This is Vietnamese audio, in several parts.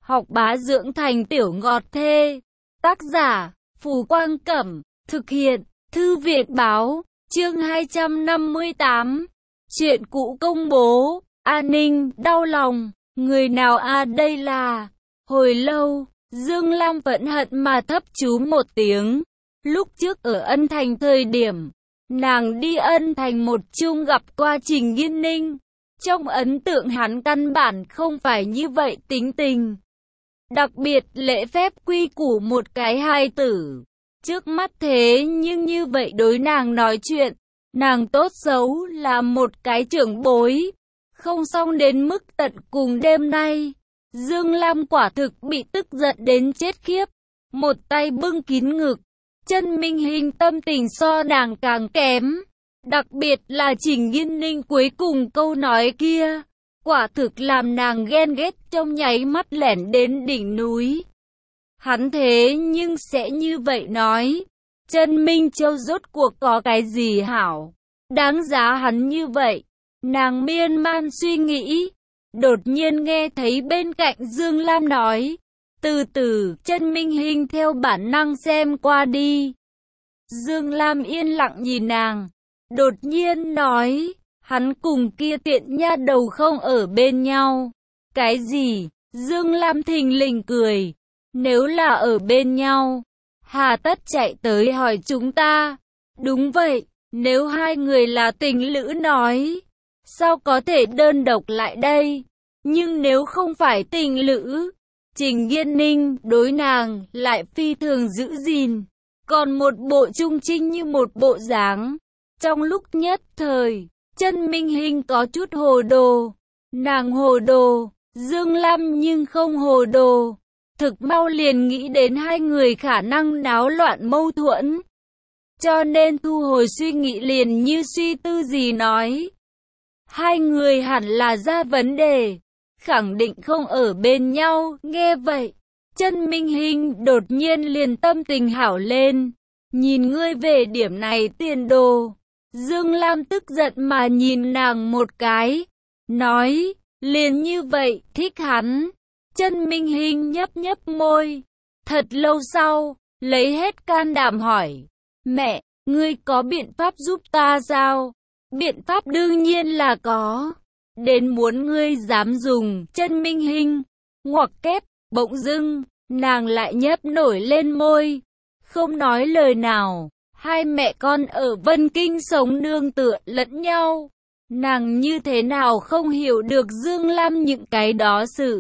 học bá dưỡng thành tiểu ngọt thê. Tác giả, Phù Quang Cẩm, thực hiện, Thư viện Báo, chương 258. Chuyện cũ công bố, an ninh, đau lòng, người nào đây là... Hồi lâu, Dương Lam vẫn hận mà thấp chú một tiếng. Lúc trước ở Ân Thành thời điểm, nàng đi Ân Thành một chung gặp qua Trình Nghiên Ninh. Trong ấn tượng hắn căn bản không phải như vậy tính tình. Đặc biệt lễ phép quy củ một cái hài tử. Trước mắt thế nhưng như vậy đối nàng nói chuyện, nàng tốt xấu là một cái trưởng bối. Không xong đến mức tận cùng đêm nay. Dương Lam quả thực bị tức giận đến chết khiếp. Một tay bưng kín ngực. Chân Minh Hinh tâm tình so nàng càng kém. Đặc biệt là Trình Nghiên Ninh cuối cùng câu nói kia. Quả thực làm nàng ghen ghét trong nháy mắt lẻn đến đỉnh núi. Hắn thế nhưng sẽ như vậy nói. Chân Minh Châu rốt cuộc có cái gì hảo? Đáng giá hắn như vậy. Nàng miên man suy nghĩ. Đột nhiên nghe thấy bên cạnh Dương Lam nói. Từ từ, Chân Minh Hinh theo bản năng xem qua đi. Dương Lam yên lặng nhìn nàng. Đột nhiên nói. Hắn cùng kia tiện nha đầu không ở bên nhau. Cái gì? Dương Lam thình lình cười. Nếu là ở bên nhau, hà tất chạy tới hỏi chúng ta. Đúng vậy, nếu hai người là tình lữ nói, sao có thể đơn độc lại đây? Nhưng nếu không phải tình lữ, Trình Nghiên Ninh đối nàng lại phi thường giữ gìn, còn một bộ trung trinh như một bộ dáng. Trong lúc nhất thời, Chân Minh Hinh có chút hồ đồ. Nàng hồ đồ, Dương Lam nhưng không hồ đồ. Thực mau liền nghĩ đến hai người khả năng náo loạn mâu thuẫn. Cho nên thu hồi suy nghĩ liền như suy tư gì nói. Hai người hẳn là ra vấn đề. Khẳng định không ở bên nhau, nghe vậy. Chân Minh Hinh đột nhiên liền tâm tình hảo lên. Nhìn ngươi về điểm này tiền đồ. Dương Lam tức giận mà nhìn nàng một cái. Nói, liền như vậy, thích hắn. Chân Minh Hinh nhấp nhấp môi. Thật lâu sau, lấy hết can đảm hỏi. Mẹ, ngươi có biện pháp giúp ta sao? Biện pháp đương nhiên là có. Đến muốn ngươi dám dùng. Chân Minh Hinh ngoặc kép, bỗng dưng, nàng lại nhấp nổi lên môi. Không nói lời nào. Hai mẹ con ở Vân Kinh sống nương tựa lẫn nhau. Nàng như thế nào không hiểu được Dương Lam những cái đó sự.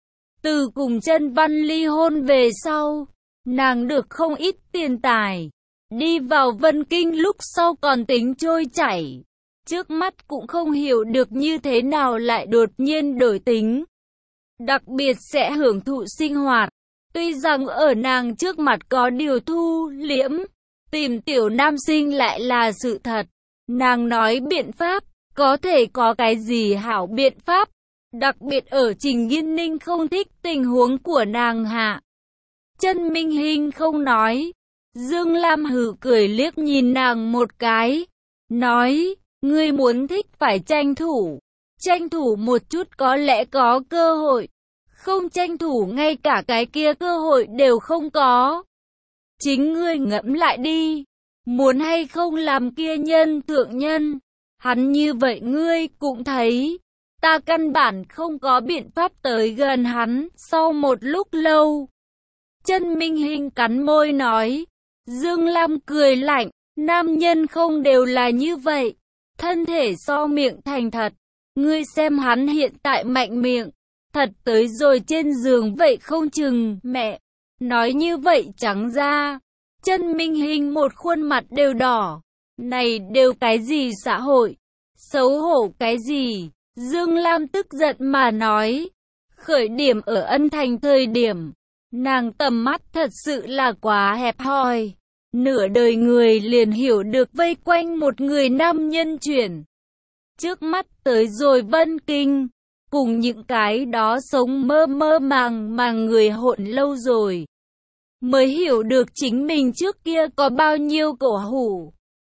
Từ cùng Chân Văn ly hôn về sau, nàng được không ít tiền tài. Đi vào Vân Kinh lúc sau còn tính trôi chảy. Trước mắt cũng không hiểu được như thế nào lại đột nhiên đổi tính. Đặc biệt sẽ hưởng thụ sinh hoạt. Tuy rằng ở nàng trước mặt có điều thu liễm, tìm tiểu nam sinh lại là sự thật. Nàng nói biện pháp, có thể có cái gì hảo biện pháp. Đặc biệt ở Trình Nghiên Ninh không thích tình huống của nàng hạ. Chân Minh Hinh không nói. Dương Lam hừ cười liếc nhìn nàng một cái. Nói, ngươi muốn thích phải tranh thủ. Tranh thủ một chút có lẽ có cơ hội. Không tranh thủ ngay cả cái kia cơ hội đều không có. Chính ngươi ngẫm lại đi. Muốn hay không làm kia nhân thượng nhân. Hắn như vậy ngươi cũng thấy. Ta căn bản không có biện pháp tới gần hắn. Sau một lúc lâu, Chân Minh Hinh cắn môi nói. Dương Lam cười lạnh. Nam nhân không đều là như vậy. Thân thể so miệng thành thật. Ngươi xem hắn hiện tại mạnh miệng. Thật tới rồi trên giường vậy không chừng. Mẹ, nói như vậy trắng ra. Chân Minh Hinh một khuôn mặt đều đỏ. Này đều cái gì xã hội? Xấu hổ cái gì? Dương Lam tức giận mà nói. Khởi điểm ở Ân Thành thời điểm, nàng tầm mắt thật sự là quá hẹp hòi. Nửa đời người liền hiểu được vây quanh một người nam nhân chuyển. Trước mắt tới rồi Vân Kinh, cùng những cái đó sống mơ mơ màng người hỗn lâu rồi. Mới hiểu được chính mình trước kia có bao nhiêu cổ hủ.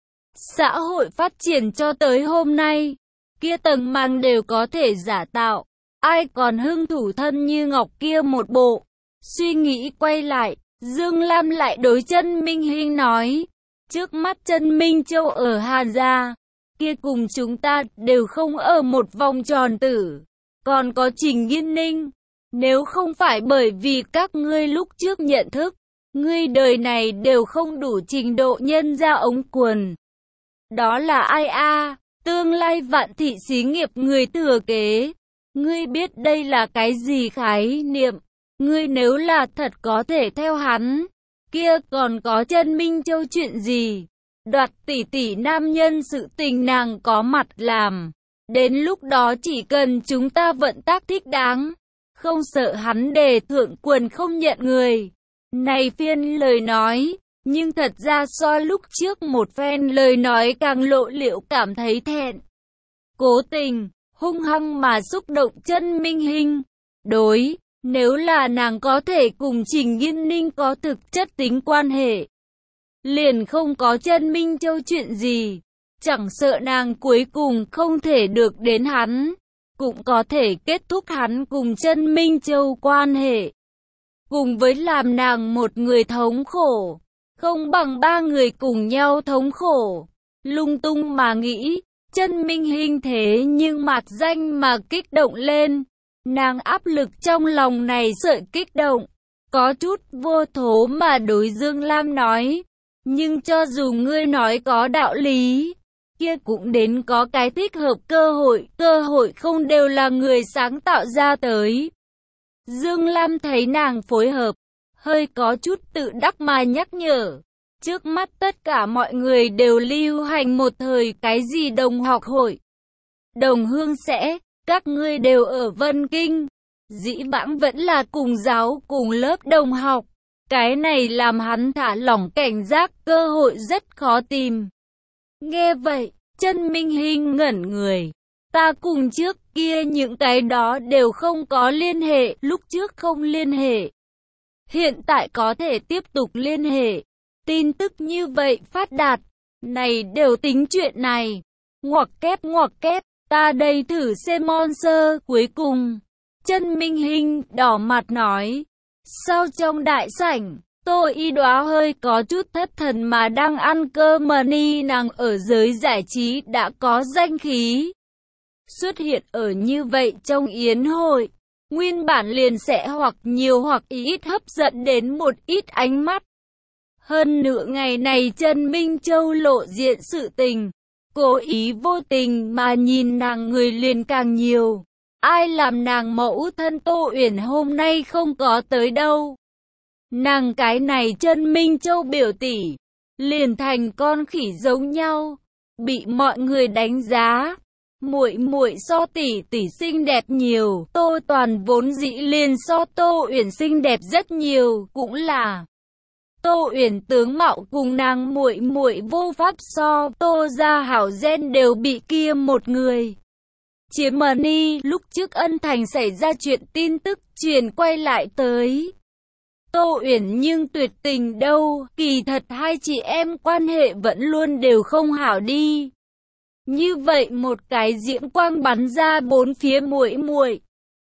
Xã hội phát triển cho tới hôm nay, kia tầng màng đều có thể giả tạo. ai còn hưng thủ thân như ngọc kia một bộ. Suy nghĩ quay lại, Dương Lam lại đối Chân Minh Hinh nói, trước mắt Chân Minh Châu ở Hàn gia, kia cùng chúng ta đều không ở một vòng tròn tử, còn có Trình Nghiên Ninh. Nếu không phải bởi vì các ngươi lúc trước nhận thức, ngươi đời này đều không đủ trình độ nhân ra ống quần. Đó là ai a? Tương lai Vạn thị xí nghiệp người thừa kế. Ngươi biết đây là cái gì khái niệm? Ngươi nếu là thật có thể theo hắn, kia còn có Chân Minh Châu chuyện gì? Đoạt tỷ tỷ nam nhân sự tình nàng có mặt làm. Đến lúc đó chỉ cần chúng ta vận tác thích đáng, không sợ hắn đề thượng quần không nhận người. Này phiên lời nói, nhưng thật ra so lúc trước một phen lời nói càng lộ liễu cảm thấy thẹn. Cố tình, hung hăng mà xúc động Chân Minh Hinh. Đối, nếu là nàng có thể cùng Trình Nghiên Ninh có thực chất tính quan hệ, liền không có Chân Minh Châu chuyện gì. Chẳng sợ nàng cuối cùng không thể được đến hắn, cũng có thể kết thúc hắn cùng Chân Minh Châu quan hệ. Cùng với làm nàng một người thống khổ, không bằng ba người cùng nhau thống khổ. Lung tung mà nghĩ, Chân Minh Hinh thế nhưng mạc danh mà kích động lên. Nàng áp lực trong lòng này sợi kích động, có chút vô thố mà đối Dương Lam nói, nhưng cho dù ngươi nói có đạo lý, kia cũng đến có cái thích hợp cơ hội không đều là người sáng tạo ra tới. Dương Lam thấy nàng phối hợp, hơi có chút tự đắc mà nhắc nhở, trước mắt tất cả mọi người đều lưu hành một thời cái gì đồng học hội. Đồng hương sẽ, các ngươi đều ở Vân Kinh, dĩ vãng vẫn là cùng giáo cùng lớp đồng học. Cái này làm hắn thả lỏng cảnh giác, cơ hội rất khó tìm. Nghe vậy, Chân Minh Hinh ngẩn người. Ta cùng trước kia những cái đó đều không có liên hệ, lúc trước không liên hệ. Hiện tại có thể tiếp tục liên hệ. Tin tức như vậy phát đạt, này đều tính chuyện này. Ngoặc kép, ta đây thử xem monster cuối cùng. Chân Minh Hinh đỏ mặt nói. Sau trong đại sảnh, Tô Y Đóa hơi có chút thất thần mà đang ăn cơm mà ni nàng ở giới giải trí đã có danh khí. Xuất hiện ở như vậy trong yến hội, nguyên bản liền sẽ hoặc nhiều hoặc ít hấp dẫn đến một ít ánh mắt. Hơn nửa ngày này Chân Minh Châu lộ diện sự tình, cố ý vô tình mà nhìn nàng người liền càng nhiều. Ai làm nàng mẫu thân Tô Uyển hôm nay không có tới đâu. Nàng cái này Chân Minh Châu biểu tỷ, liền thành con khỉ giống nhau, bị mọi người đánh giá. Muội so tỷ tỷ xinh đẹp nhiều, Tô Toàn vốn dĩ liền so Tô Uyển xinh đẹp rất nhiều, cũng là Tô Uyển tướng mạo cùng nàng muội vô pháp so, Tô gia hảo gen đều bị kia một người chiếm money. Lúc trước Ân Thành xảy ra chuyện tin tức truyền quay lại tới Tô Uyển nhưng tuyệt tình đâu, kỳ thật hai chị em quan hệ vẫn luôn đều không hảo đi. Như vậy một cái diễm quang bắn ra bốn phía muội.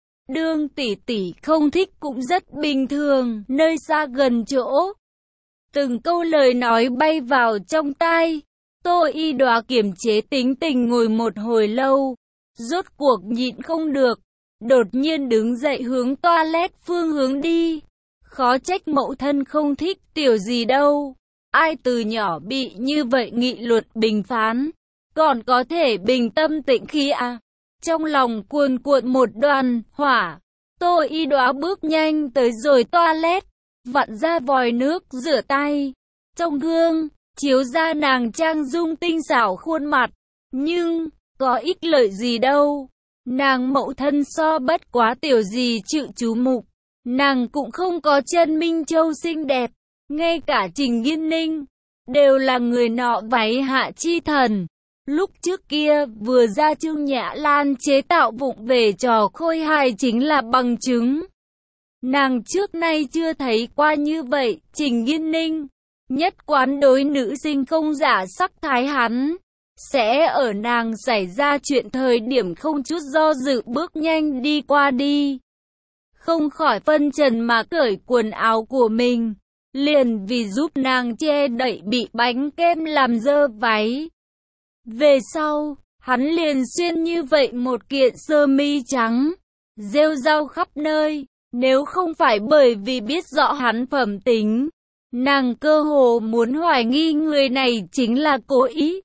Đương tỷ tỷ không thích cũng rất bình thường, nơi xa gần chỗ. Từng câu lời nói bay vào trong tai, Tô Y Đóa kiềm chế tính tình ngồi một hồi lâu, rốt cuộc nhịn không được, đột nhiên đứng dậy hướng toilet phương hướng đi. Khó trách mẫu thân không thích tiểu gì đâu, ai từ nhỏ bị như vậy nghị luận bình phán, còn có thể bình tâm tĩnh khí à? Trong lòng cuồn cuộn một đoàn hỏa, Tô Y Đóa bước nhanh tới rồi toilet, vặn ra vòi nước rửa tay. Trong gương, chiếu ra nàng trang dung tinh xảo khuôn mặt, nhưng có ích lợi gì đâu. Nàng mẫu thân so bất quá tiểu gì chịu chú mục, nàng cũng không có Chân Minh Châu xinh đẹp, ngay cả Trình Nghiên Ninh đều là người nọ váy hạ chi thần. Lúc trước kia vừa ra Trương Nhã Lan chế tạo vụng về trò khôi hài chính là bằng chứng. Nàng trước nay chưa thấy qua như vậy. Trình Nghiên Ninh nhất quán đối nữ sinh không giả sắc thái hắn, sẽ ở nàng xảy ra chuyện thời điểm không chút do dự bước nhanh đi qua đi. Không khỏi phân trần mà cởi quần áo của mình, liền vì giúp nàng che đậy bị bánh kem làm dơ váy. Về sau, hắn liền xuyên như vậy một kiện sơ mi trắng, rêu rao khắp nơi. Nếu không phải bởi vì biết rõ hắn phẩm tính, nàng cơ hồ muốn hoài nghi người này chính là cố ý.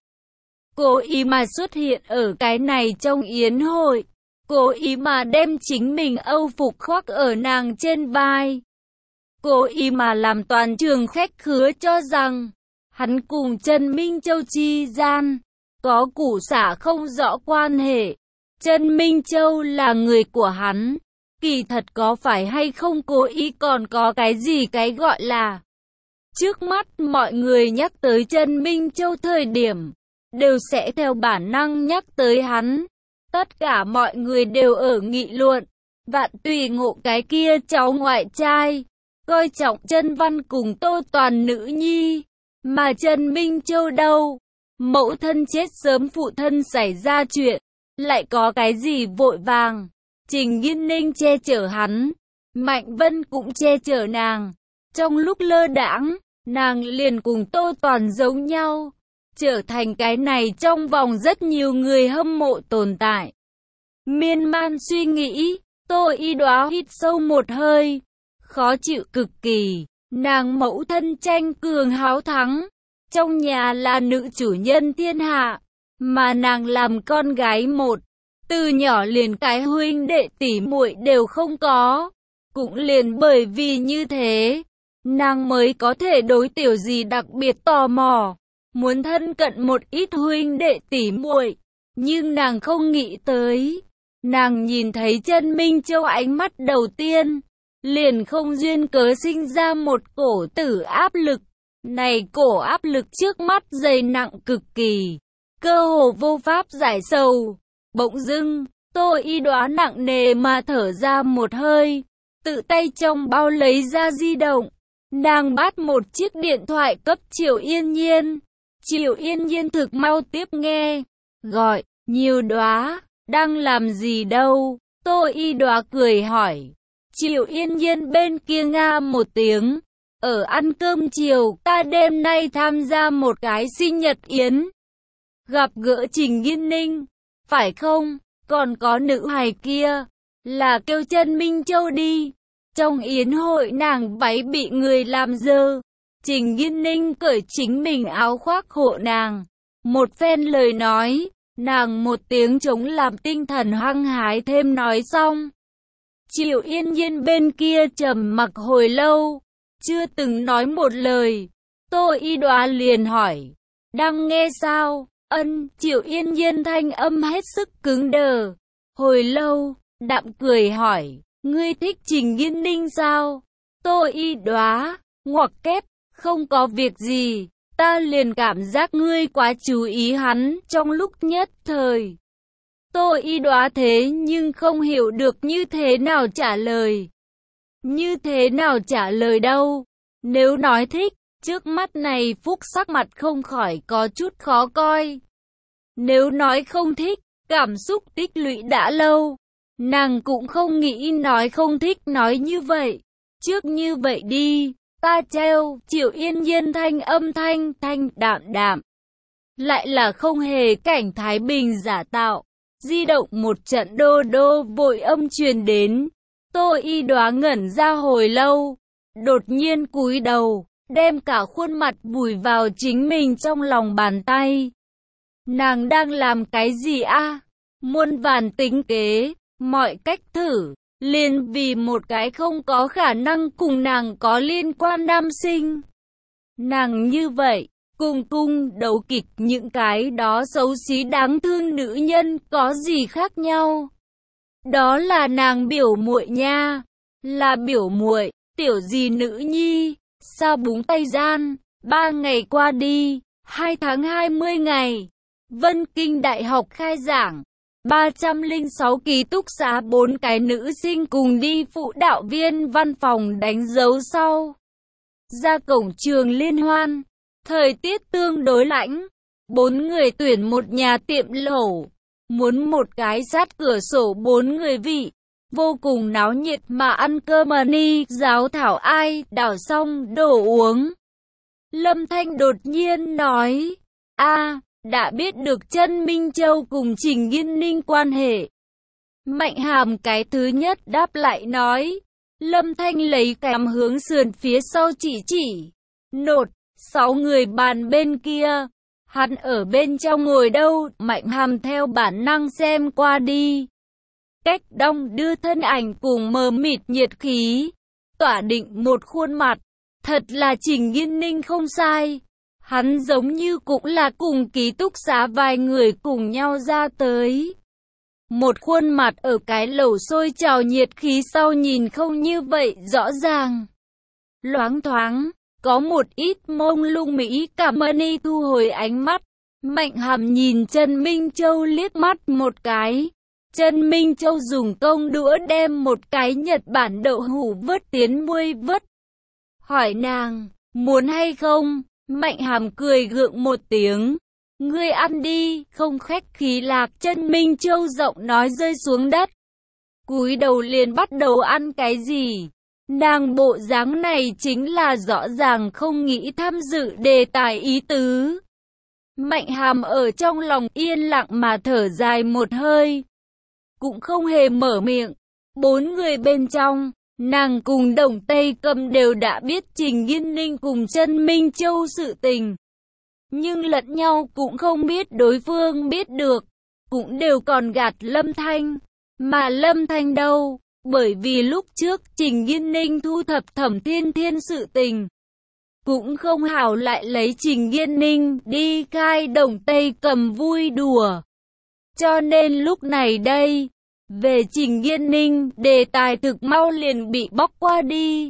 Cố ý mà xuất hiện ở cái này trong yến hội. Cố ý mà đem chính mình âu phục khoác ở nàng trên vai. Cố ý mà làm toàn trường khách khứa cho rằng hắn cùng Trần Minh Châu chi gian có củ xả không rõ quan hệ. Trần Minh Châu là người của hắn. Kỳ thật có phải hay không cố ý còn có cái gì cái gọi là. Trước mắt mọi người nhắc tới Trần Minh Châu thời điểm, đều sẽ theo bản năng nhắc tới hắn. Tất cả mọi người đều ở nghị luận, Vạn Tùy Ngộ cái kia cháu ngoại trai, coi trọng Trần Văn cùng Tô Toàn nữ nhi. Mà Trần Minh Châu đâu? Mẫu thân chết sớm, phụ thân xảy ra chuyện, lại có cái gì vội vàng? Trình Nghiên Ninh che chở hắn, Mạnh Vân cũng che chở nàng. Trong lúc lơ đãng, nàng liền cùng Tô Toàn giống nhau, trở thành cái này trong vòng rất nhiều người hâm mộ tồn tại. Miên man suy nghĩ, Tô Y Đóa hít sâu một hơi, khó chịu cực kỳ. Nàng mẫu thân tranh cường háo thắng, trong nhà là nữ chủ nhân thiên hạ, mà nàng làm con gái một. Từ nhỏ liền cái huynh đệ tỷ muội đều không có. Cũng liền bởi vì như thế, nàng mới có thể đối tiểu gì đặc biệt tò mò, muốn thân cận một ít huynh đệ tỷ muội. Nhưng nàng không nghĩ tới, nàng nhìn thấy Trần Minh Châu ánh mắt đầu tiên, liền không duyên cớ sinh ra một cổ tử áp lực. Này cổ áp lực trước mắt dày nặng cực kỳ, cơ hồ vô pháp giải sầu. Bỗng dưng, Tô Y Đóa nặng nề mà thở ra một hơi, tự tay trong bao lấy ra di động. Nàng bắt một chiếc điện thoại cấp Triệu Yên Nhiên. Triệu Yên Nhiên thực mau tiếp nghe, gọi, Nhiều Đóa, đang làm gì đâu? Tô Y Đóa cười hỏi. Triệu Yên Nhiên bên kia nga một tiếng, ở ăn cơm chiều, ta đêm nay tham gia một cái sinh nhật yến. Gặp gỡ Trình Nghiên Ninh, phải không? Còn có nữ hài kia, là kêu Trần Minh Châu đi. Trong yến hội nàng váy bị người làm dơ. Trình Nghiên Ninh cởi chính mình áo khoác hộ nàng. Một phen lời nói, nàng một tiếng chống làm tinh thần hăng hái thêm nói xong. Triệu Yên Nhiên bên kia trầm mặc hồi lâu, chưa từng nói một lời. Tô Y Đóa liền hỏi, đang nghe sao? Ân. Triệu Yên Nhiên thanh âm hết sức cứng đờ. Hồi lâu, đạm cười hỏi, ngươi thích Trình Nghiên Ninh sao? Tô Y Đóa, ngoặc kép, không có việc gì, ta liền cảm giác ngươi quá chú ý hắn trong lúc nhất thời. Tô Y Đóa thế nhưng không hiểu được như thế nào trả lời. Như thế nào trả lời đâu? Nếu nói thích, trước mắt này Phúc sắc mặt không khỏi có chút khó coi. Nếu nói không thích, cảm xúc tích lũy đã lâu, nàng cũng không nghĩ nói không thích nói như vậy. Trước như vậy đi, ta treo. Triệu Yên Nhiên thanh âm thanh đạm đạm, lại là không hề cảnh thái bình giả tạo. Di động một trận đô đô vội âm truyền đến. Tô Y Đóa ngẩn ra hồi lâu, đột nhiên cúi đầu, đem cả khuôn mặt vùi vào chính mình trong lòng bàn tay. Nàng đang làm cái gì a? Muôn vàn tính kế, mọi cách thử, liền vì một cái không có khả năng cùng nàng có liên quan nam sinh. Nàng như vậy, cùng cung đấu kịch những cái đó xấu xí đáng thương nữ nhân có gì khác nhau? Đó là nàng biểu muội nha, là biểu muội, tiểu gì nữ nhi, sao búng tay gian, 3 ngày qua đi, 2 tháng 20 ngày. Vân Kinh Đại học khai giảng, 306 ký túc xá 4 cái nữ sinh cùng đi phụ đạo viên văn phòng đánh dấu sau. Ra cổng trường liên hoan, thời tiết tương đối lạnh, 4 người tuyển một nhà tiệm lẩu, muốn một cái sát cửa sổ 4 người vị. Vô cùng náo nhiệt mà ăn cơm ni giáo thảo ai đảo xong đồ uống. Lâm Thanh đột nhiên nói, đã biết được Chân Minh Châu cùng Trình Nghiên Ninh quan hệ. Mạnh Hàm cái thứ nhất đáp lại nói. Lâm Thanh lấy cằm hướng sườn phía sau chỉ. Nột, 6 người bàn bên kia. Hắn ở bên trong ngồi đâu? Mạnh Hàm theo bản năng xem qua đi. Cách đông đưa thân ảnh cùng mờ mịt nhiệt khí. Tỏa định một khuôn mặt. Thật là Trình Nghiên Ninh không sai. Hắn giống như cũng là cùng ký túc xá vài người cùng nhau ra tới. Một khuôn mặt ở cái lẩu sôi trào nhiệt khí sau nhìn không như vậy rõ ràng. Loáng thoáng, có một ít mông lung mỹ cảm ơn thu hồi ánh mắt. Mạnh Hàm nhìn Trần Minh Châu liếc mắt một cái. Trần Minh Châu dùng công đũa đem một cái Nhật Bản đậu hũ vớt tiến môi vớt. Hỏi nàng, muốn hay không? Mạnh Hàm cười gượng một tiếng. Ngươi ăn đi, không khách khí lạc. Trần Minh Châu giọng nói rơi xuống đất. Cúi đầu liền bắt đầu ăn cái gì? Nàng bộ dáng này chính là rõ ràng không nghĩ tham dự đề tài ý tứ. Mạnh Hàm ở trong lòng yên lặng mà thở dài một hơi. Cũng không hề mở miệng. 4 người bên trong, nàng cùng Đồng Tây Cầm đều đã biết Trình Nghiên Ninh cùng Trần Minh Châu sự tình. Nhưng lẫn nhau cũng không biết đối phương biết được. Cũng đều còn gạt Lâm Thanh. Mà Lâm Thanh đâu? Bởi vì lúc trước Trình Nghiên Ninh thu thập Thẩm Thiên Thiên sự tình. Cũng không hảo lại lấy Trình Nghiên Ninh đi khai Đồng Tây Cầm vui đùa. Cho nên lúc này đây, về Trình Nghiên Ninh, đề tài thực mau liền bị bóc qua đi.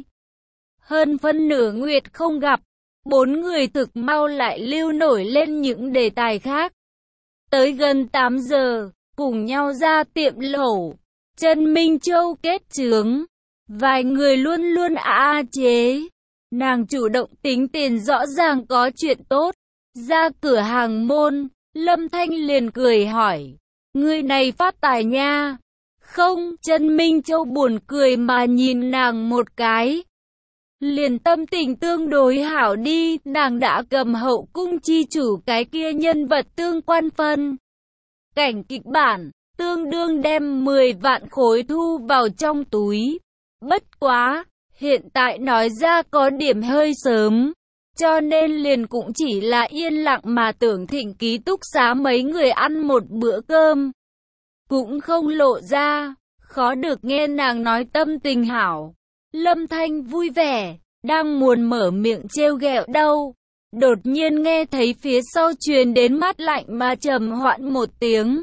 Hơn phân nửa nguyệt không gặp, 4 người thực mau lại lưu nổi lên những đề tài khác. Tới gần 8 giờ, cùng nhau ra tiệm lẩu. Trần Minh Châu kết chướng. Vài người luôn luôn chế. Nàng chủ động tính tiền rõ ràng có chuyện tốt. Ra cửa hàng môn, Lâm Thanh liền cười hỏi. Người này phát tài nha. Không, Trần Minh Châu buồn cười mà nhìn nàng một cái. Liền tâm tình tương đối hảo đi, nàng đã cầm Hậu Cung chi chủ cái kia nhân vật tương quan phân. Cảnh kịch bản, tương đương đem 10 vạn khối thu vào trong túi. Bất quá, hiện tại nói ra có điểm hơi sớm, cho nên liền cũng chỉ là yên lặng mà tưởng thỉnh ký túc xá mấy người ăn một bữa cơm. Cũng không lộ ra, khó được nghe nàng nói tâm tình hảo. Lâm Thanh vui vẻ, đang muốn mở miệng trêu ghẹo đâu. Đột nhiên nghe thấy phía sau truyền đến mát lạnh mà trầm hoãn một tiếng.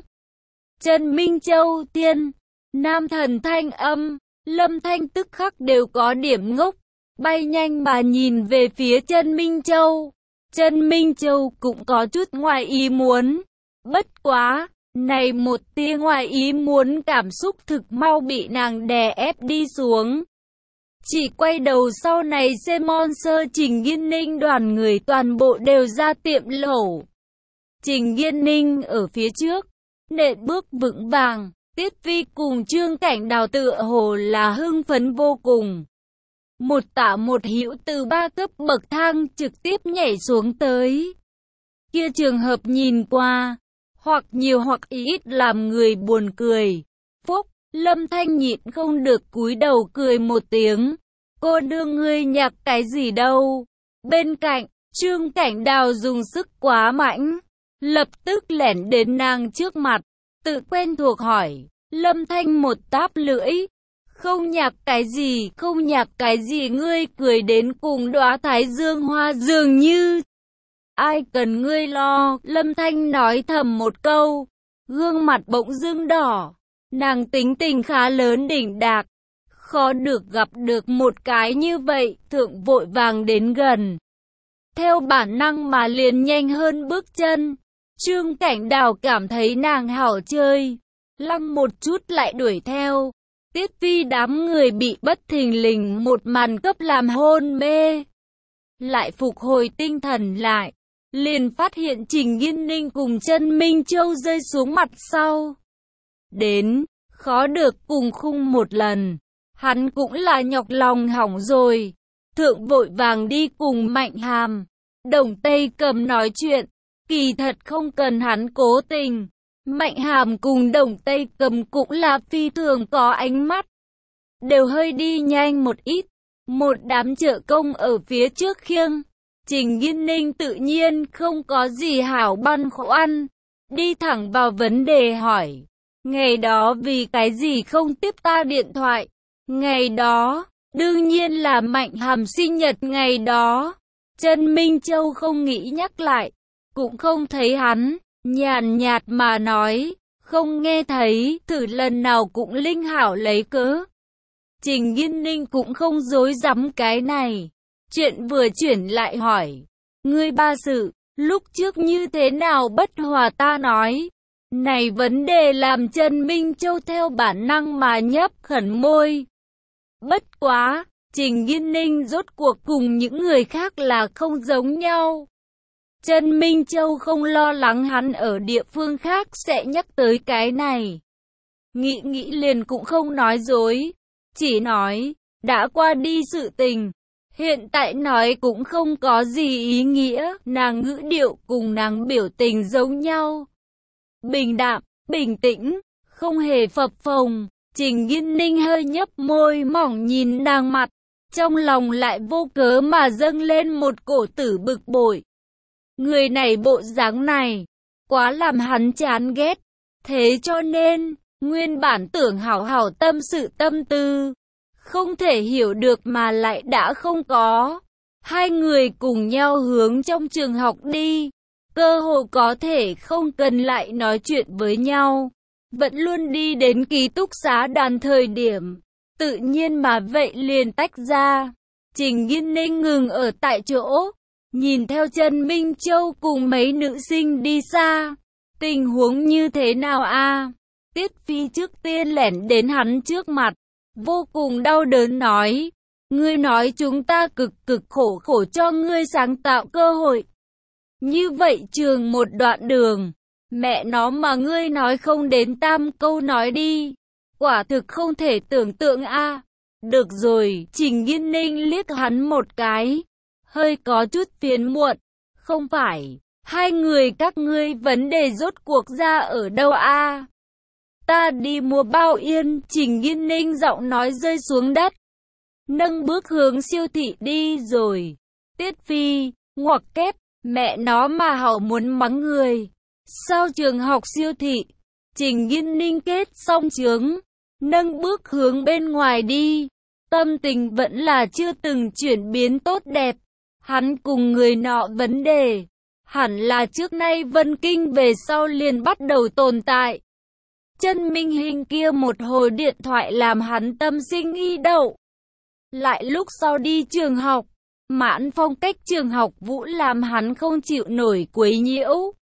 Trần Minh Châu tiên, nam thần thanh âm, Lâm Thanh tức khắc đều có điểm ngốc, bay nhanh mà nhìn về phía Trần Minh Châu. Trần Minh Châu cũng có chút ngoài ý muốn. Bất quá, này một tia ngoài ý muốn cảm xúc thực mau bị nàng đè ép đi xuống. Chỉ quay đầu sau này xem Monster Trình Nghiên Ninh đoàn người toàn bộ đều ra tiệm lẩu. Trình Nghiên Ninh ở phía trước, nện bước vững vàng, Tiết Vi cùng Trương Cảnh Đào tựa hồ là hưng phấn vô cùng. Một tả một hữu từ 3 cấp bậc thang trực tiếp nhảy xuống tới. Kia trường hợp nhìn qua, hoặc nhiều hoặc ít làm người buồn cười. Phúc, Lâm Thanh nhịn không được cúi đầu cười một tiếng. Cô đưa ngươi nhạc cái gì đâu? Bên cạnh, Trương Cảnh Đào dùng sức quá mạnh, lập tức lẻn đến nàng trước mặt, tự quen thuộc hỏi. Lâm Thanh một táp lưỡi. Không nhạc cái gì, không nhạc cái gì, ngươi cười đến cùng đóa thái dương hoa dường như. Ai cần ngươi lo, Lâm Thanh nói thầm một câu, gương mặt bỗng dưng đỏ. Nàng tính tình khá lớn đỉnh đạc, khó được gặp được một cái như vậy, thượng vội vàng đến gần. Theo bản năng mà liền nhanh hơn bước chân. Trương Cảnh Đào cảm thấy nàng hảo chơi, lăng một chút lại đuổi theo. Tiết Vi đám người bị bất thình lình một màn cấp làm hôn mê. Lại phục hồi tinh thần lại, liền phát hiện Trình Nghiên Ninh cùng Chân Minh Châu rơi xuống mặt sau. Đến, khó được cùng khung một lần. Hắn cũng là nhọc lòng hỏng rồi. Thượng vội vàng đi cùng Mạnh Hàm, Đồng Tây Cầm nói chuyện. Kỳ thật không cần hắn cố tình. Mạnh Hàm cùng Đồng Tây Cầm cũng là phi thường có ánh mắt. Đều hơi đi nhanh một ít. Một đám trợ công ở phía trước khiêng. Trình Nghiên Ninh tự nhiên không có gì hảo băn khoăn. Đi thẳng vào vấn đề hỏi. Ngày đó vì cái gì không tiếp ta điện thoại? Ngày đó, đương nhiên là Mạnh Hàm sinh nhật ngày đó. Chân Minh Châu không nghĩ nhắc lại. Cũng không thấy hắn, nhàn nhạt mà nói. Không nghe thấy, thử lần nào cũng linh hảo lấy cớ. Trình Nghiên Ninh cũng không dối dắm cái này. Chuyện vừa chuyển lại hỏi. Ngươi ba sự, lúc trước như thế nào bất hòa ta nói. Này vấn đề làm Chân Minh Châu theo bản năng mà nhấp khẩn môi. Bất quá, Trình Nghiên Ninh rốt cuộc cùng những người khác là không giống nhau. Chân Minh Châu không lo lắng hắn ở địa phương khác sẽ nhắc tới cái này. Nghĩ liền cũng không nói dối. Chỉ nói, đã qua đi sự tình. Hiện tại nói cũng không có gì ý nghĩa. Nàng ngữ điệu cùng nàng biểu tình giống nhau. Bình đạm, bình tĩnh, không hề phập phồng. Trình Nghiên Ninh hơi nhấp môi mỏng nhìn nàng mặt. Trong lòng lại vô cớ mà dâng lên một cổ tử bực bội. Người này bộ dáng này, quá làm hắn chán ghét. Thế cho nên, nguyên bản tưởng hảo hảo tâm sự tâm tư. Không thể hiểu được mà lại đã không có. Hai người cùng nhau hướng trong trường học đi. Cơ hội có thể không cần lại nói chuyện với nhau. Vẫn luôn đi đến ký túc xá đàn thời điểm. Tự nhiên mà vậy liền tách ra. Trình Nghiên Ninh ngừng ở tại chỗ. Nhìn theo Chân Minh Châu cùng mấy nữ sinh đi xa. Tình huống như thế nào a? Tiết Phi trước tiên lẻn đến hắn trước mặt. Vô cùng đau đớn nói. Ngươi nói chúng ta cực khổ cho ngươi sáng tạo cơ hội. Như vậy trường một đoạn đường. Mẹ nó mà ngươi nói không đến tam câu nói đi. Quả thực không thể tưởng tượng a. Được rồi, Trình Nghiên Ninh liếc hắn một cái. Hơi có chút phiền muộn. Không phải, hai người các ngươi vấn đề rốt cuộc ra ở đâu a? Ta đi mua bao yên. Trình Nghiên Ninh giọng nói rơi xuống đất. Nâng bước hướng siêu thị đi rồi. Tiết Phi, ngoặc kép, mẹ nó mà hảo muốn mắng người. Sau trường học siêu thị, Trình Nghiên Ninh kết xong chướng, nâng bước hướng bên ngoài đi. Tâm tình vẫn là chưa từng chuyển biến tốt đẹp. Hắn cùng người nọ vấn đề, hẳn là trước nay Vân Kinh về sau liền bắt đầu tồn tại. Chân Minh Hình kia một hồi điện thoại làm hắn tâm sinh nghi đậu. Lại lúc sau đi trường học, mãn phong cách trường học vũ làm hắn không chịu nổi quấy nhiễu.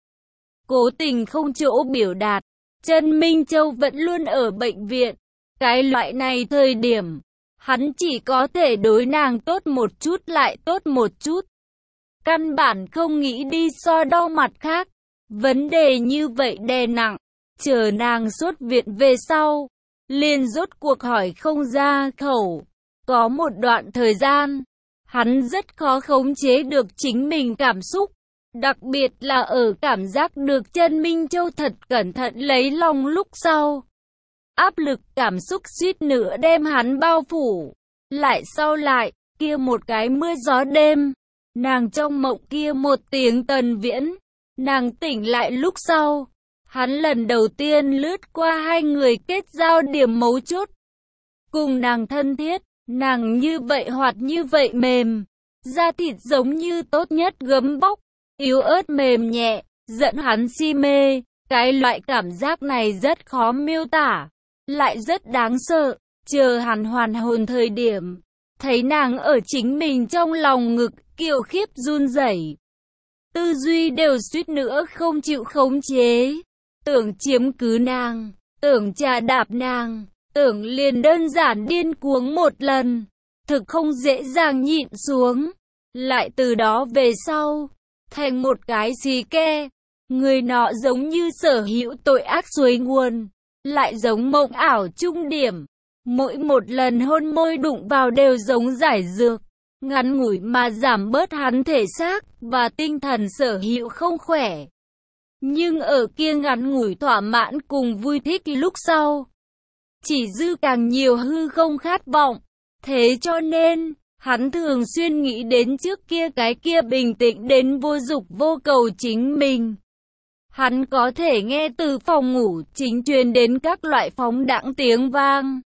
Cố tình không chỗ biểu đạt, Chân Minh Châu vẫn luôn ở bệnh viện. Cái loại này thời điểm, hắn chỉ có thể đối nàng tốt một chút lại tốt một chút. Căn bản không nghĩ đi so đo mặt khác. Vấn đề như vậy đè nặng, chờ nàng xuất viện về sau, liền rốt cuộc hỏi không ra khẩu. Có một đoạn thời gian, hắn rất khó khống chế được chính mình cảm xúc. Đặc biệt là ở cảm giác được Chân Minh Châu thật cẩn thận lấy lòng lúc sau. Áp lực cảm xúc suýt nữa đem hắn bao phủ. Lại sau lại, kia một cái mưa gió đêm, nàng trong mộng kia một tiếng Tần Viễn, nàng tỉnh lại lúc sau. Hắn lần đầu tiên lướt qua hai người kết giao điểm mấu chốt. Cùng nàng thân thiết, nàng như vậy hoạt như vậy mềm, da thịt giống như tốt nhất gấm bóc, yếu ớt mềm nhẹ, dẫn hắn si mê. Cái loại cảm giác này rất khó miêu tả, lại rất đáng sợ. Chờ hắn hoàn hồn thời điểm, thấy nàng ở chính mình trong lòng ngực, kiều khiếp run rẩy, tư duy đều suýt nữa không chịu khống chế. Tưởng chiếm cứ nàng, tưởng trà đạp nàng, tưởng liền đơn giản điên cuồng một lần, thực không dễ dàng nhịn xuống. Lại từ đó về sau, thành một cái xì ke. Người nọ giống như sở hữu tội ác suối nguồn, lại giống mộng ảo trung điểm. Mỗi một lần hôn môi đụng vào đều giống giải dược, ngắn ngủi mà giảm bớt hắn thể xác và tinh thần sở hữu không khỏe. Nhưng ở kia ngắn ngủi thỏa mãn cùng vui thích lúc sau, chỉ dư càng nhiều hư không khát vọng. Thế cho nên, hắn thường xuyên nghĩ đến trước kia cái kia bình tĩnh đến vô dục vô cầu chính mình. Hắn có thể nghe từ phòng ngủ chính truyền đến các loại phóng đãng tiếng vang,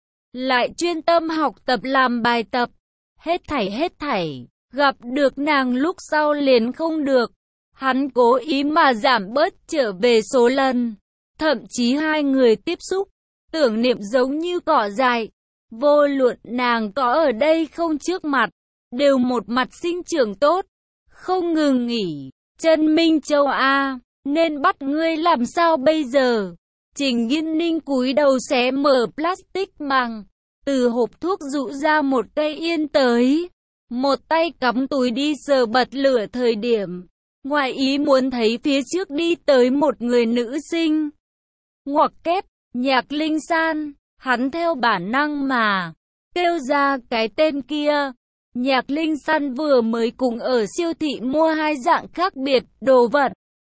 lại chuyên tâm học tập làm bài tập. Hết thảy, gặp được nàng lúc sau liền không được. Hắn cố ý mà giảm bớt trở về số lần, thậm chí hai người tiếp xúc, tưởng niệm giống như cỏ dại. Vô luận nàng có ở đây không trước mặt, đều một mặt sinh trưởng tốt, không ngừng nghỉ. Trần Minh Châu a, nên bắt ngươi làm sao bây giờ? Trình Nghiên Ninh cúi đầu xé mở plastic màng, từ hộp thuốc dụ ra một cây yên tới, một tay cắm túi đi sờ bật lửa thời điểm, ngoài ý muốn thấy phía trước đi tới một người nữ sinh. Ngoặc kép, Nhạc Linh San, hắn theo bản năng mà kêu ra cái tên kia. Nhạc Linh San vừa mới cùng ở siêu thị mua hai dạng khác biệt đồ vật,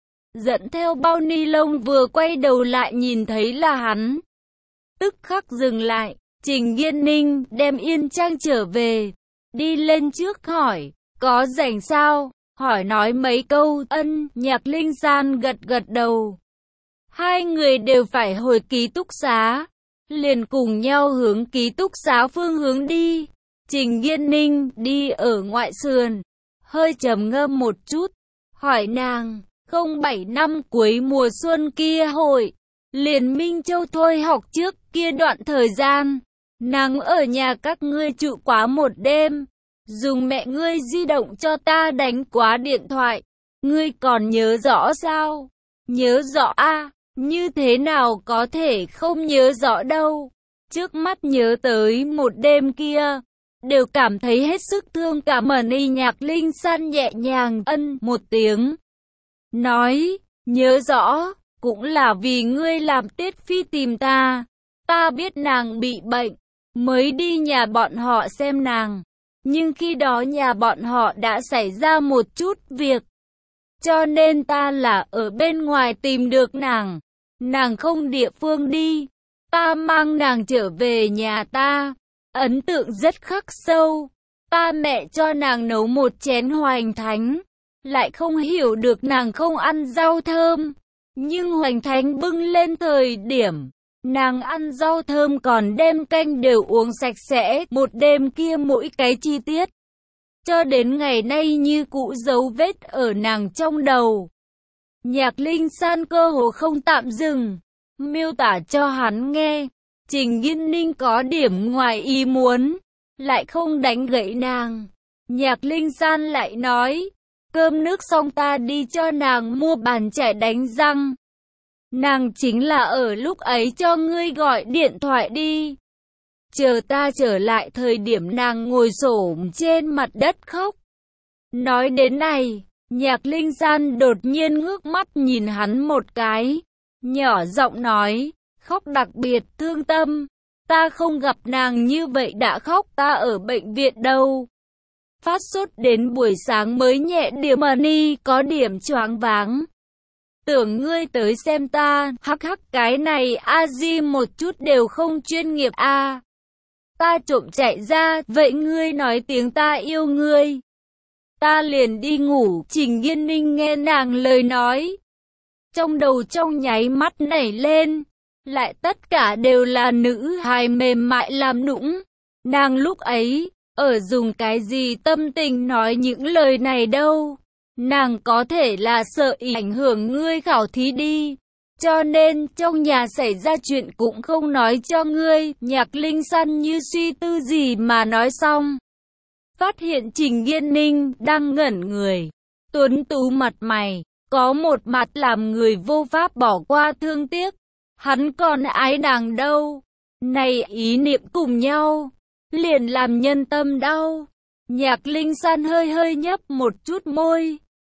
dẫn theo bao ni lông, vừa quay đầu lại nhìn thấy là hắn, tức khắc dừng lại. Trình Nghiên Ninh đem Yên Trang trở về, đi lên trước hỏi, có rảnh sao? Hỏi nói mấy câu. Ân. Nhạc Linh San gật gật đầu. Hai người đều phải hồi ký túc xá, liền cùng nhau hướng ký túc xá phương hướng đi. Trình Nghiên Ninh đi ở ngoại sườn, hơi trầm ngâm một chút, hỏi nàng, 07 năm cuối mùa xuân kia hội, liền Minh Châu thôi học trước kia đoạn thời gian, nàng ở nhà các ngươi trụ quá một đêm, dùng mẹ ngươi di động cho ta đánh quá điện thoại, ngươi còn nhớ rõ sao? Nhớ rõ a, như thế nào có thể không nhớ rõ đâu. Trước mắt nhớ tới một đêm kia, đều cảm thấy hết sức thương cảm. Y Nhạc Linh San nhẹ nhàng ân một tiếng, nói, nhớ rõ, cũng là vì ngươi làm Tiết Phi tìm ta. Ta biết nàng bị bệnh, mới đi nhà bọn họ xem nàng. Nhưng khi đó nhà bọn họ đã xảy ra một chút việc, cho nên ta là ở bên ngoài tìm được nàng. Nàng không địa phương đi, ta mang nàng trở về nhà ta. Ấn tượng rất khắc sâu. Ta mẹ cho nàng nấu một chén hoành thánh, lại không hiểu được nàng không ăn rau thơm. Nhưng hoành thánh bưng lên thời điểm, nàng ăn rau thơm còn đem canh đều uống sạch sẽ. Một đêm kia mỗi cái chi tiết, cho đến ngày nay như cũ dấu vết ở nàng trong đầu. Nhạc Linh San cơ hồ không tạm dừng, miêu tả cho hắn nghe. Trình Nghiên Ninh có điểm ngoài ý muốn, lại không đánh gãy nàng. Nhạc Linh San lại nói, cơm nước xong ta đi cho nàng mua bàn chải đánh răng. Nàng chính là ở lúc ấy cho ngươi gọi điện thoại đi. Chờ ta trở lại thời điểm nàng ngồi xổm trên mặt đất khóc. Nói đến này, Nhạc Linh San đột nhiên ngước mắt nhìn hắn một cái, nhỏ giọng nói, khóc đặc biệt thương tâm. Ta không gặp nàng như vậy đã khóc, ta ở bệnh viện đâu. Phát sốt đến buổi sáng mới nhẹ điểm, Ni có điểm choáng váng. Tưởng ngươi tới xem ta, hắc hắc, cái này a di một chút đều không chuyên nghiệp a. Ta trộm chạy ra, vậy ngươi nói tiếng ta yêu ngươi, ta liền đi ngủ. Trình Nghiên Ninh nghe nàng lời nói, trong đầu trong nháy mắt nảy lên, lại tất cả đều là nữ hài mềm mại làm nũng. Nàng lúc ấy, ở dùng cái gì tâm tình nói những lời này đâu. Nàng có thể là sợ ảnh hưởng ngươi khảo thí đi, cho nên trong nhà xảy ra chuyện cũng không nói cho ngươi. Nhạc Linh San như suy tư gì mà nói xong, phát hiện Trình Nghiên Ninh đang ngẩn người, tuấn tú mặt mày, có một mặt làm người vô pháp bỏ qua thương tiếc. Hắn còn ái nàng đâu. Này ý niệm cùng nhau, liền làm nhân tâm đau. Nhạc Linh San hơi hơi nhấp một chút môi,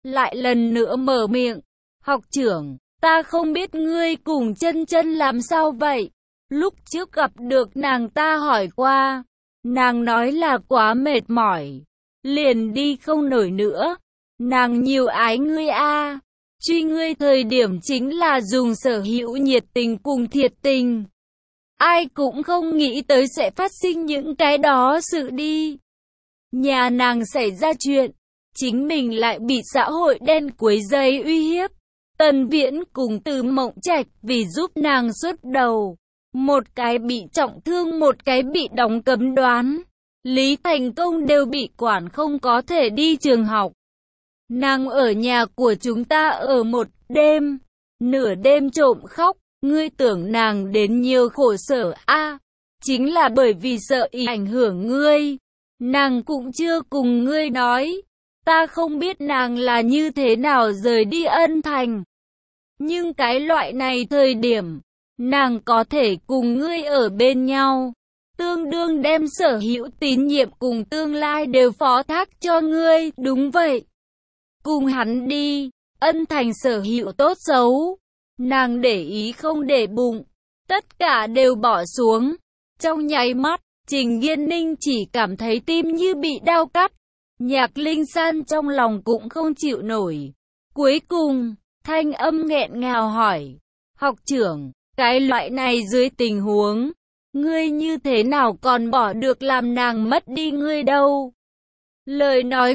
lại lần nữa mở miệng. Học trưởng, ta không biết ngươi cùng chân chân làm sao vậy. Lúc trước gặp được nàng ta hỏi qua. Nàng nói là quá mệt mỏi. Liền đi không nổi nữa. Nàng nhiều ái ngươi a. Truy ngươi thời điểm chính là dùng sở hữu nhiệt tình cùng thiệt tình. Ai cũng không nghĩ tới sẽ phát sinh những cái đó sự đi. Nhà nàng xảy ra chuyện, chính mình lại bị xã hội đen quấy rầy uy hiếp. Tần Viễn cùng Từ Mộng Trạch vì giúp nàng xuất đầu. Một cái bị trọng thương, một cái bị đóng cấm đoán. Lý Thành Công đều bị quản không có thể đi trường học. Nàng ở nhà của chúng ta ở một đêm, nửa đêm trộm khóc. Ngươi tưởng nàng đến nhiều khổ sở a? Chính là bởi vì sợ ảnh hưởng ngươi. Nàng cũng chưa cùng ngươi nói. Ta không biết nàng là như thế nào rời đi Ân Thành. Nhưng cái loại này thời điểm, nàng có thể cùng ngươi ở bên nhau. Tương đương đem sở hữu tín nhiệm cùng tương lai đều phó thác cho ngươi, đúng vậy. Cùng hắn đi, Ân Thành sở hữu tốt xấu. Nàng để ý không để bụng, tất cả đều bỏ xuống. Trong nháy mắt, Trình Yên Ninh chỉ cảm thấy tim như bị đao cắt. Nhạc Linh San trong lòng cũng không chịu nổi. Cuối cùng, thanh âm nghẹn ngào hỏi, học trưởng, cái loại này dưới tình huống, ngươi như thế nào còn bỏ được làm nàng mất đi ngươi đâu? Lời nói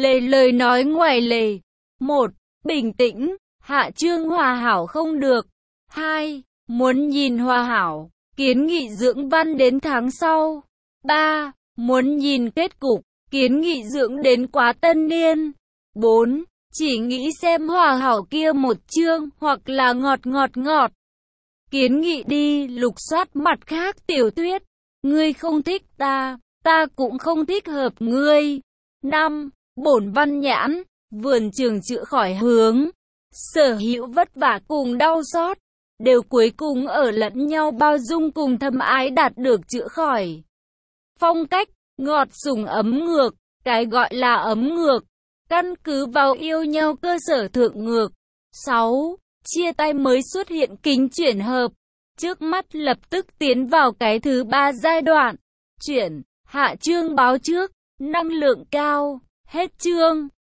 ngoài lề. 1. Bình tĩnh. Hạ Trương hòa hảo không được. 2. Muốn nhìn hòa hảo, kiến nghị dưỡng văn đến tháng sau. 3. Muốn nhìn kết cục, kiến nghị dưỡng đến quá tân niên. 4. Chỉ nghĩ xem hòa hảo kia một chương, hoặc là ngọt. Kiến nghị đi lục soát mặt khác tiểu thuyết. Ngươi không thích ta, ta cũng không thích hợp ngươi. 5. Bổn văn nhãn, vườn trường chữa khỏi hướng. Sở hữu vất vả cùng đau xót, đều cuối cùng ở lẫn nhau bao dung cùng thâm ái đạt được chữa khỏi. Phong cách, ngọt sủng ấm ngược, cái gọi là ấm ngược, căn cứ vào yêu nhau cơ sở thượng ngược. 6. Chia tay mới xuất hiện kính chuyển hợp, trước mắt lập tức tiến vào cái thứ 3 giai đoạn. Chuyển, Hạ Trương báo trước, năng lượng cao, hết chương.